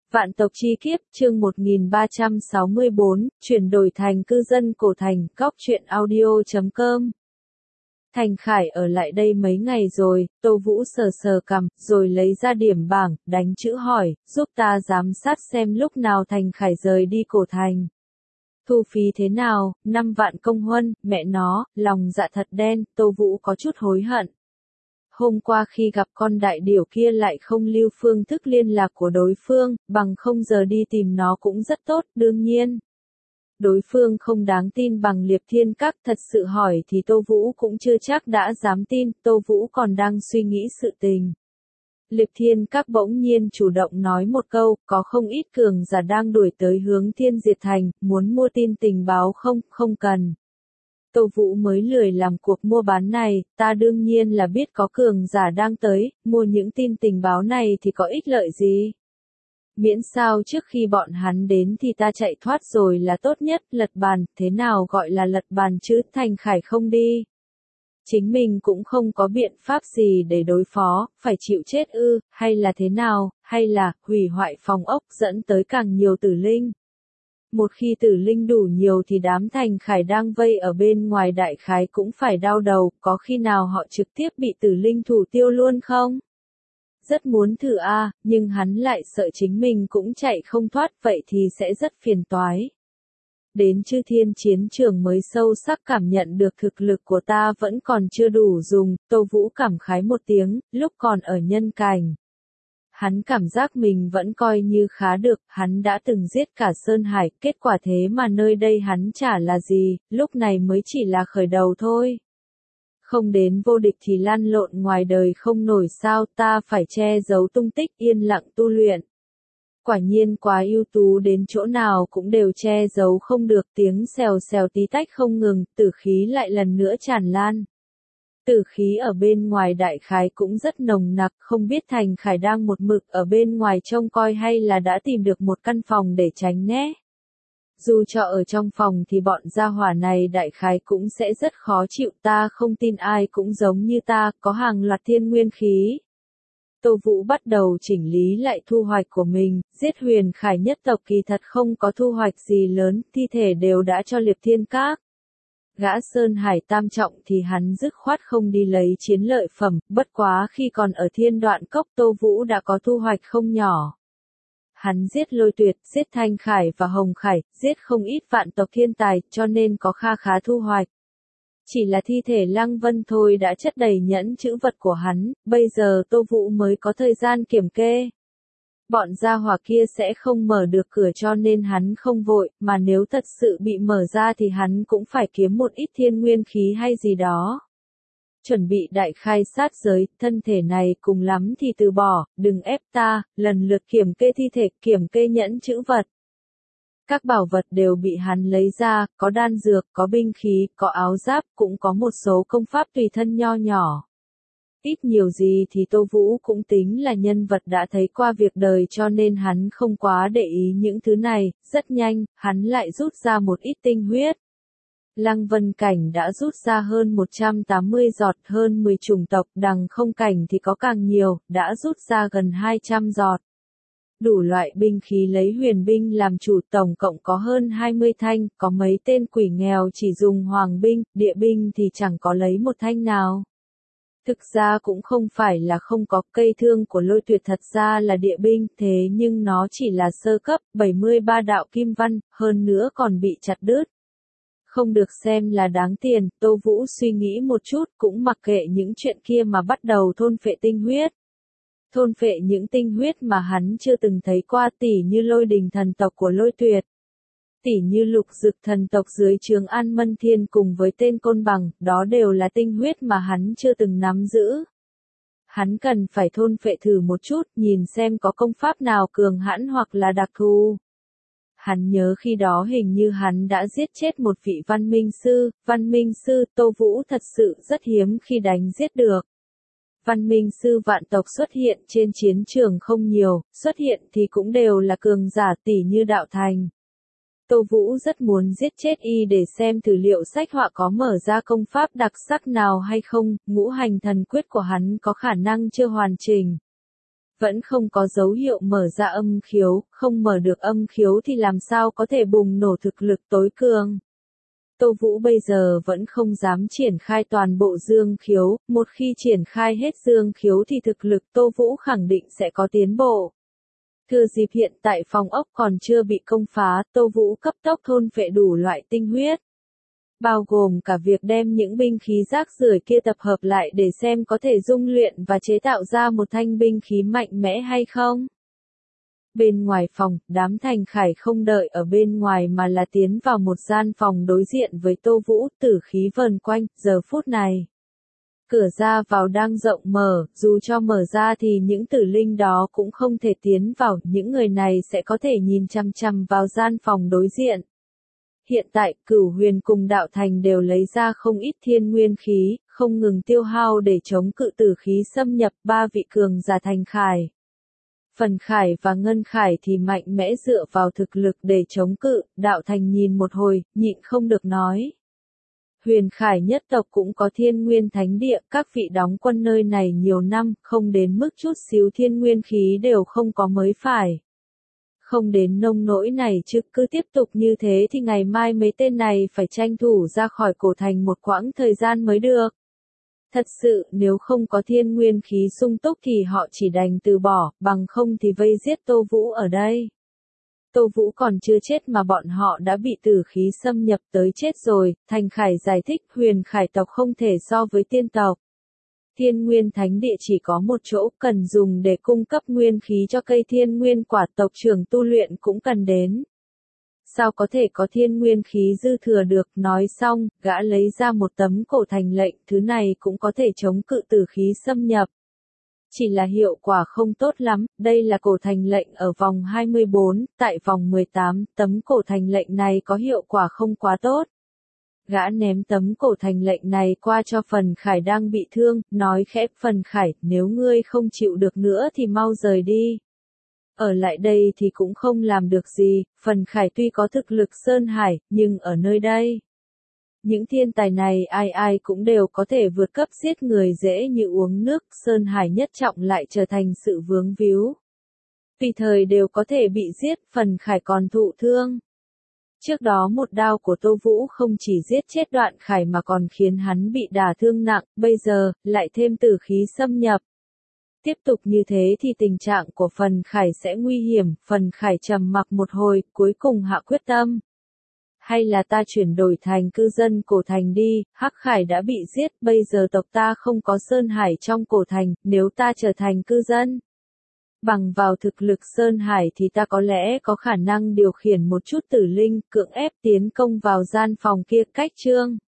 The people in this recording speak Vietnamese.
Vạn tộc chi kiếp, chương 1364, chuyển đổi thành cư dân cổ thành, góc truyện audio.com. Thành Khải ở lại đây mấy ngày rồi, Tô Vũ sờ sờ cằm, rồi lấy ra điểm bảng, đánh chữ hỏi, giúp ta giám sát xem lúc nào Thành Khải rời đi cổ thành. Thu phí thế nào, 5 vạn công huân, mẹ nó, lòng dạ thật đen, Tô Vũ có chút hối hận. Hôm qua khi gặp con đại điểu kia lại không lưu phương thức liên lạc của đối phương, bằng không giờ đi tìm nó cũng rất tốt, đương nhiên. Đối phương không đáng tin bằng Liệp Thiên Các, thật sự hỏi thì Tô Vũ cũng chưa chắc đã dám tin, Tô Vũ còn đang suy nghĩ sự tình. Liệp Thiên Các bỗng nhiên chủ động nói một câu, có không ít cường giả đang đuổi tới hướng Thiên Diệt Thành, muốn mua tin tình báo không, không cần. Tô Vũ mới lười làm cuộc mua bán này, ta đương nhiên là biết có cường giả đang tới, mua những tin tình báo này thì có ích lợi gì. Miễn sao trước khi bọn hắn đến thì ta chạy thoát rồi là tốt nhất, lật bàn, thế nào gọi là lật bàn chứ, Thành Khải không đi. Chính mình cũng không có biện pháp gì để đối phó, phải chịu chết ư, hay là thế nào, hay là hủy hoại phòng ốc dẫn tới càng nhiều tử linh. Một khi tử linh đủ nhiều thì đám Thành Khải đang vây ở bên ngoài đại khái cũng phải đau đầu, có khi nào họ trực tiếp bị tử linh thủ tiêu luôn không? Rất muốn thử nhưng hắn lại sợ chính mình cũng chạy không thoát, vậy thì sẽ rất phiền toái. Đến Chư Thiên chiến trường mới sâu sắc cảm nhận được thực lực của ta vẫn còn chưa đủ dùng, Tô Vũ cảm khái một tiếng, lúc còn ở nhân cảnh. Hắn cảm giác mình vẫn coi như khá được, hắn đã từng giết cả Sơn Hải, kết quả thế mà nơi đây hắn chả là gì, lúc này mới chỉ là khởi đầu thôi. Không đến vô địch thì lăn lộn ngoài đời không nổi sao, ta phải che giấu tung tích, yên lặng tu luyện. Quả nhiên quá ưu tú đến chỗ nào cũng đều che giấu không được, tiếng xèo xèo tí tách không ngừng, tử khí lại lần nữa tràn lan. Tử khí ở bên ngoài đại khái cũng rất nồng nặc, không biết Thành Khải đang một mực ở bên ngoài trông coi hay là đã tìm được một căn phòng để tránh né. Dù cho ở trong phòng thì bọn gia hỏa này đại khái cũng sẽ rất khó chịu, ta không tin ai cũng giống như ta, có hàng loạt thiên nguyên khí. Tô Vũ bắt đầu chỉnh lý lại thu hoạch của mình, giết Huyền Khải nhất tộc kỳ thật không có thu hoạch gì lớn, thi thể đều đã cho Liệp Thiên Các. Gã Sơn Hải tam trọng thì hắn dứt khoát không đi lấy chiến lợi phẩm, bất quá khi còn ở Thiên Đoạn Cốc Tô Vũ đã có thu hoạch không nhỏ. Hắn giết Lôi Tuyệt, giết Thanh Khải và Hồng Khải, giết không ít vạn tộc thiên tài, cho nên có kha khá thu hoạch. Chỉ là thi thể Lăng Vân thôi đã chất đầy nhẫn chữ vật của hắn, bây giờ Tô Vũ mới có thời gian kiểm kê. Bọn gia hỏa kia sẽ không mở được cửa cho nên hắn không vội, mà nếu thật sự bị mở ra thì hắn cũng phải kiếm một ít thiên nguyên khí hay gì đó. Chuẩn bị đại khai sát giới, thân thể này cùng lắm thì từ bỏ, đừng ép ta, lần lượt kiểm kê thi thể, kiểm kê nhẫn chữ vật. Các bảo vật đều bị hắn lấy ra, có đan dược, có binh khí, có áo giáp, cũng có một số công pháp tùy thân nho nhỏ. Ít nhiều gì thì Tô Vũ cũng tính là nhân vật đã thấy qua việc đời cho nên hắn không quá để ý những thứ này, rất nhanh, hắn lại rút ra một ít tinh huyết. Lăng Vân cảnh đã rút ra hơn 180 giọt, hơn 10 chủng tộc, đằng không cảnh thì có càng nhiều, đã rút ra gần 200 giọt. Đủ loại binh khí lấy huyền binh làm chủ, tổng cộng có hơn 20 thanh, có mấy tên quỷ nghèo chỉ dùng hoàng binh, địa binh thì chẳng có lấy một thanh nào. Thực ra cũng không phải là không có, cây thương của Lôi Tuyệt thật ra là địa binh, thế nhưng nó chỉ là sơ cấp, 73 đạo kim văn, hơn nữa còn bị chặt đứt. Không được xem là đáng tiền, Tô Vũ suy nghĩ một chút cũng mặc kệ những chuyện kia mà bắt đầu thôn phệ tinh huyết. Thôn phệ những tinh huyết mà hắn chưa từng thấy qua, tỉ như Lôi Đình thần tộc của Lôi Tuyệt. Tỉ như Lục Dực thần tộc dưới trướng An Mân Thiên cùng với tên Côn Bằng, đó đều là tinh huyết mà hắn chưa từng nắm giữ. Hắn cần phải thôn phệ thử một chút, nhìn xem có công pháp nào cường hãn hoặc là đặc thù. Hắn nhớ khi đó hình như hắn đã giết chết một vị văn minh sư, Tô Vũ thật sự rất hiếm khi đánh giết được. Văn minh sư vạn tộc xuất hiện trên chiến trường không nhiều, xuất hiện thì cũng đều là cường giả tỷ như Đạo Thành. Tô Vũ rất muốn giết chết y để xem thử liệu sách họa có mở ra công pháp đặc sắc nào hay không, ngũ hành thần quyết của hắn có khả năng chưa hoàn chỉnh. Vẫn không có dấu hiệu mở ra âm khiếu, không mở được âm khiếu thì làm sao có thể bùng nổ thực lực tối cường. Tô Vũ bây giờ vẫn không dám triển khai toàn bộ dương khiếu, một khi triển khai hết dương khiếu thì thực lực Tô Vũ khẳng định sẽ có tiến bộ. Thừa dịp hiện tại phòng ốc còn chưa bị công phá, Tô Vũ cấp tốc thôn phệ đủ loại tinh huyết. Bao gồm cả việc đem những binh khí rác rưởi kia tập hợp lại để xem có thể dung luyện và chế tạo ra một thanh binh khí mạnh mẽ hay không. Bên ngoài phòng, đám Thành Khải không đợi ở bên ngoài mà là tiến vào một gian phòng đối diện với Tô Vũ, tử khí vờn quanh, giờ phút này. Cửa ra vào đang rộng mở, dù cho mở ra thì những tử linh đó cũng không thể tiến vào, những người này sẽ có thể nhìn chằm chằm vào gian phòng đối diện. Hiện tại, Cửu Huyền cùng Đạo Thành đều lấy ra không ít thiên nguyên khí, không ngừng tiêu hao để chống cự tử khí xâm nhập ba vị cường giả Thành Khải. Phần Khải và Ngân Khải thì mạnh mẽ dựa vào thực lực để chống cự, Đạo Thành nhìn một hồi, nhịn không được nói. Huyền Khải nhất tộc cũng có thiên nguyên thánh địa, các vị đóng quân nơi này nhiều năm, không đến mức chút xíu thiên nguyên khí đều không có mới phải. Không đến nông nỗi này chứ cứ tiếp tục như thế thì ngày mai mấy tên này phải tranh thủ ra khỏi cổ thành một quãng thời gian mới được. Thật sự nếu không có thiên nguyên khí sung túc thì họ chỉ đành từ bỏ, bằng không thì vây giết Tô Vũ ở đây. Tô Vũ còn chưa chết mà bọn họ đã bị tử khí xâm nhập tới chết rồi, Thành Khải giải thích Huyền Khải tộc không thể so với tiên tộc. Thiên nguyên thánh địa chỉ có một chỗ cần dùng để cung cấp nguyên khí cho cây thiên nguyên quả tộc trưởng tu luyện cũng cần đến. Sao có thể có thiên nguyên khí dư thừa được, nói xong, gã lấy ra một tấm cổ thành lệnh, thứ này cũng có thể chống cự tử khí xâm nhập. Chỉ là hiệu quả không tốt lắm, đây là cổ thành lệnh ở vòng 24, tại vòng 18, tấm cổ thành lệnh này có hiệu quả không quá tốt. Gã ném tấm cổ thành lệnh này qua cho Phần Khải đang bị thương, nói khẽ Phần Khải, nếu ngươi không chịu được nữa thì mau rời đi. Ở lại đây thì cũng không làm được gì, Phần Khải tuy có thực lực Sơn Hải, nhưng ở nơi đây. Những thiên tài này ai ai cũng đều có thể vượt cấp giết người dễ như uống nước, Sơn Hải nhất trọng lại trở thành sự vướng víu. Tùy thời đều có thể bị giết, Phần Khải còn thụ thương. Trước đó một đao của Tô Vũ không chỉ giết chết Đoạn Khải mà còn khiến hắn bị đả thương nặng, bây giờ, lại thêm tử khí xâm nhập. Tiếp tục như thế thì tình trạng của Phần Khải sẽ nguy hiểm, Phần Khải trầm mặc một hồi, cuối cùng hạ quyết tâm. Hay là ta chuyển đổi thành cư dân cổ thành đi, Hắc Khải đã bị giết, bây giờ tộc ta không có Sơn Hải trong cổ thành, nếu ta trở thành cư dân. Bằng vào thực lực Sơn Hải thì ta có lẽ có khả năng điều khiển một chút tử linh, cưỡng ép tiến công vào gian phòng kia cách chương.